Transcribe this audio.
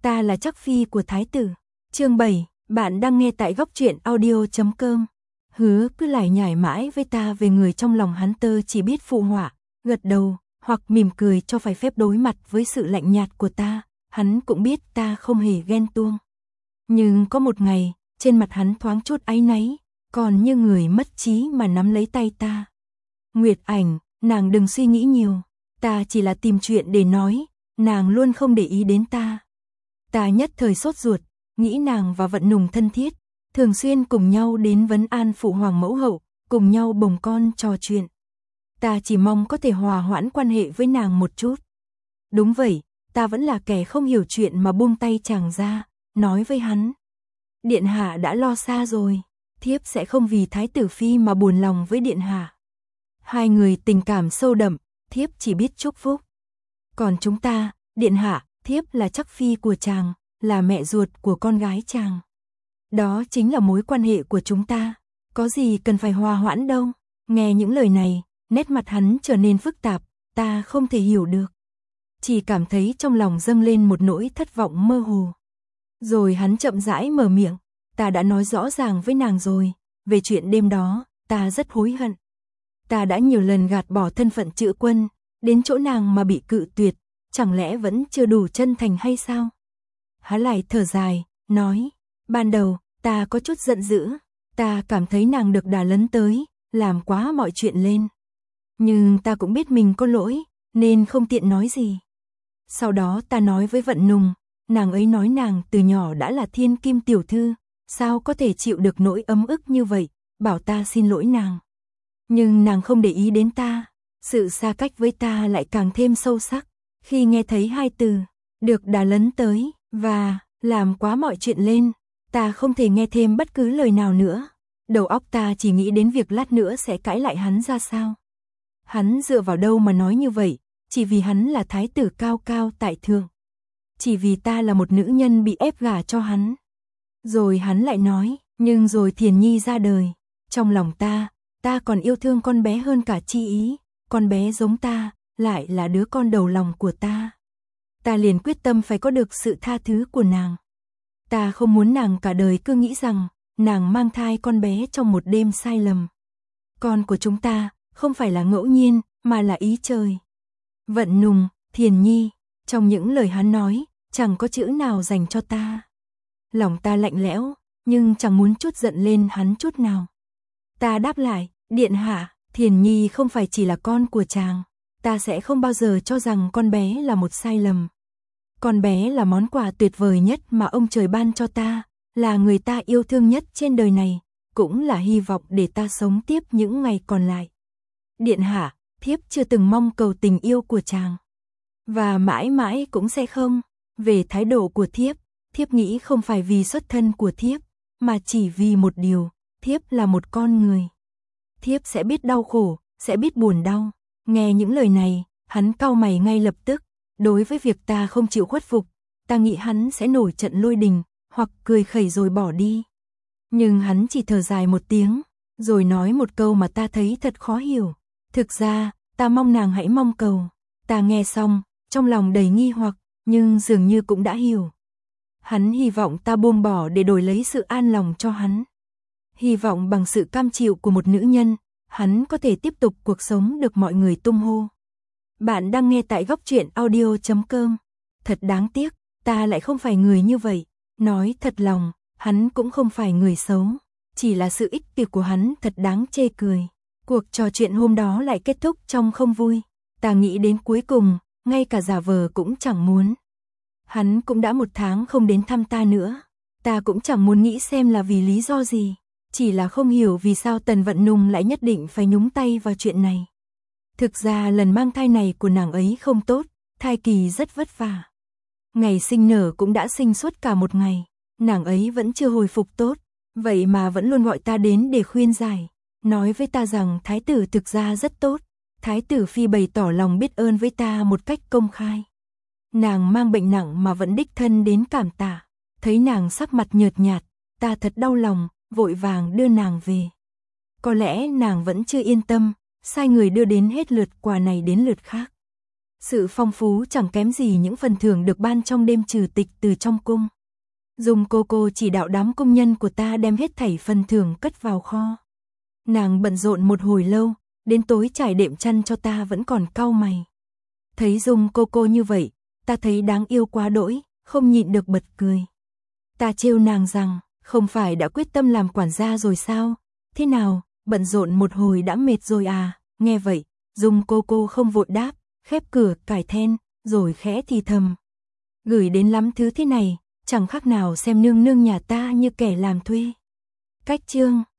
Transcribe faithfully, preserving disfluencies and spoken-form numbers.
ta là chắc phi của thái tử. Chương bảy, bạn đang nghe tại góc truyện audio chấm com. Hứa cứ lải nhải mãi với ta về người trong lòng hắn, tơ chỉ biết phụ họa, gật đầu, hoặc mỉm cười cho phải phép đối mặt với sự lạnh nhạt của ta. Hắn cũng biết ta không hề ghen tuông. Nhưng có một ngày, trên mặt hắn thoáng chút áy náy, còn như người mất trí mà nắm lấy tay ta. Nguyệt Ảnh, nàng đừng suy nghĩ nhiều, ta chỉ là tìm chuyện để nói, nàng luôn không để ý đến ta. Ta nhất thời sốt ruột, nghĩ nàng và Vận Nùng thân thiết, thường xuyên cùng nhau đến vấn an phụ hoàng mẫu hậu, cùng nhau bồng con trò chuyện. Ta chỉ mong có thể hòa hoãn quan hệ với nàng một chút. Đúng vậy, ta vẫn là kẻ không hiểu chuyện mà buông tay chàng ra, nói với hắn. Điện hạ đã lo xa rồi, thiếp sẽ không vì thái tử phi mà buồn lòng với điện hạ. Hai người tình cảm sâu đậm, thiếp chỉ biết chúc phúc. Còn chúng ta, điện hạ, thiếp là chắc phi của chàng, là mẹ ruột của con gái chàng. Đó chính là mối quan hệ của chúng ta, có gì cần phải hòa hoãn đâu. Nghe những lời này, nét mặt hắn trở nên phức tạp, ta không thể hiểu được. Chỉ cảm thấy trong lòng dâng lên một nỗi thất vọng mơ hồ. Rồi hắn chậm rãi mở miệng, ta đã nói rõ ràng với nàng rồi, về chuyện đêm đó, ta rất hối hận. Ta đã nhiều lần gạt bỏ thân phận Trự Quân, đến chỗ nàng mà bị cự tuyệt, chẳng lẽ vẫn chưa đủ chân thành hay sao? Hắn lại thở dài, nói, ban đầu, ta có chút giận dữ, ta cảm thấy nàng được đà lấn tới, làm quá mọi chuyện lên. Nhưng ta cũng biết mình có lỗi, nên không tiện nói gì. Sau đó ta nói với Vận Nùng, nàng ấy nói nàng từ nhỏ đã là thiên kim tiểu thư, sao có thể chịu được nỗi ấm ức như vậy, bảo ta xin lỗi nàng. Nhưng nàng không để ý đến ta, sự xa cách với ta lại càng thêm sâu sắc. Khi nghe thấy hai từ, được đà lấn tới, và làm quá mọi chuyện lên, ta không thể nghe thêm bất cứ lời nào nữa. Đầu óc ta chỉ nghĩ đến việc lát nữa sẽ cãi lại hắn ra sao. Hắn dựa vào đâu mà nói như vậy, chỉ vì hắn là thái tử cao cao tại thượng. Chỉ vì ta là một nữ nhân bị ép gả cho hắn. Rồi hắn lại nói, nhưng rồi Thiền Nhi ra đời. Trong lòng ta, ta còn yêu thương con bé hơn cả Chi Ý. Con bé giống ta, lại là đứa con đầu lòng của ta. Ta liền quyết tâm phải có được sự tha thứ của nàng. Ta không muốn nàng cả đời cứ nghĩ rằng, nàng mang thai con bé trong một đêm sai lầm. Con của chúng ta, không phải là ngẫu nhiên, mà là ý trời. Vận Nùng, Thiền Nhi, trong những lời hắn nói, chẳng có chữ nào dành cho ta. Lòng ta lạnh lẽo, nhưng chẳng muốn chút giận lên hắn chút nào. Ta đáp lại, điện hạ, Thiền Nhi không phải chỉ là con của chàng. Ta sẽ không bao giờ cho rằng con bé là một sai lầm. Con bé là món quà tuyệt vời nhất mà ông trời ban cho ta, là người ta yêu thương nhất trên đời này, cũng là hy vọng để ta sống tiếp những ngày còn lại. Điện hạ, thiếp chưa từng mong cầu tình yêu của chàng. Và mãi mãi cũng sẽ không. Về thái độ của thiếp, thiếp nghĩ không phải vì xuất thân của thiếp, mà chỉ vì một điều, thiếp là một con người. Thiếp sẽ biết đau khổ, sẽ biết buồn đau. Nghe những lời này, hắn cau mày ngay lập tức. Đối với việc ta không chịu khuất phục, ta nghĩ hắn sẽ nổi trận lôi đình, hoặc cười khẩy rồi bỏ đi. Nhưng hắn chỉ thở dài một tiếng, rồi nói một câu mà ta thấy thật khó hiểu. Thực ra, ta mong nàng hãy mong cầu. Ta nghe xong, trong lòng đầy nghi hoặc, nhưng dường như cũng đã hiểu. Hắn hy vọng ta buông bỏ để đổi lấy sự an lòng cho hắn. Hy vọng bằng sự cam chịu của một nữ nhân, hắn có thể tiếp tục cuộc sống được mọi người tung hô. Bạn đang nghe tại góc truyện audio chấm com. Thật đáng tiếc, ta lại không phải người như vậy. Nói thật lòng, hắn cũng không phải người xấu. Chỉ là sự ích kỷ của hắn thật đáng chê cười. Cuộc trò chuyện hôm đó lại kết thúc trong không vui. Ta nghĩ đến cuối cùng, ngay cả giả vờ cũng chẳng muốn. Hắn cũng đã một tháng không đến thăm ta nữa. Ta cũng chẳng muốn nghĩ xem là vì lý do gì. Chỉ là không hiểu vì sao Tần Vận Nùng lại nhất định phải nhúng tay vào chuyện này. Thực ra lần mang thai này của nàng ấy không tốt, thai kỳ rất vất vả. Ngày sinh nở cũng đã sinh suốt cả một ngày, nàng ấy vẫn chưa hồi phục tốt, vậy mà vẫn luôn gọi ta đến để khuyên giải, nói với ta rằng thái tử thực ra rất tốt. Thái tử phi bày tỏ lòng biết ơn với ta một cách công khai. Nàng mang bệnh nặng mà vẫn đích thân đến cảm tạ. Thấy nàng sắc mặt nhợt nhạt, ta thật đau lòng, vội vàng đưa nàng về. Có lẽ nàng vẫn chưa yên tâm, sai người đưa đến hết lượt quà này đến lượt khác. Sự phong phú chẳng kém gì những phần thưởng được ban trong đêm trừ tịch từ trong cung. Dung cô cô chỉ đạo đám công nhân của ta đem hết thảy phần thưởng cất vào kho. Nàng bận rộn một hồi lâu, đến tối trải đệm chăn cho ta vẫn còn cau mày. Thấy Dung cô cô như vậy, ta thấy đáng yêu quá đỗi, không nhịn được bật cười. Ta trêu nàng rằng, không phải đã quyết tâm làm quản gia rồi sao? Thế nào, bận rộn một hồi đã mệt rồi à? Nghe vậy, Dung cô cô không vội đáp, khép cửa cài then, rồi khẽ thì thầm. Gửi đến lắm thứ thế này, chẳng khác nào xem nương nương nhà ta như kẻ làm thuê. Cách chương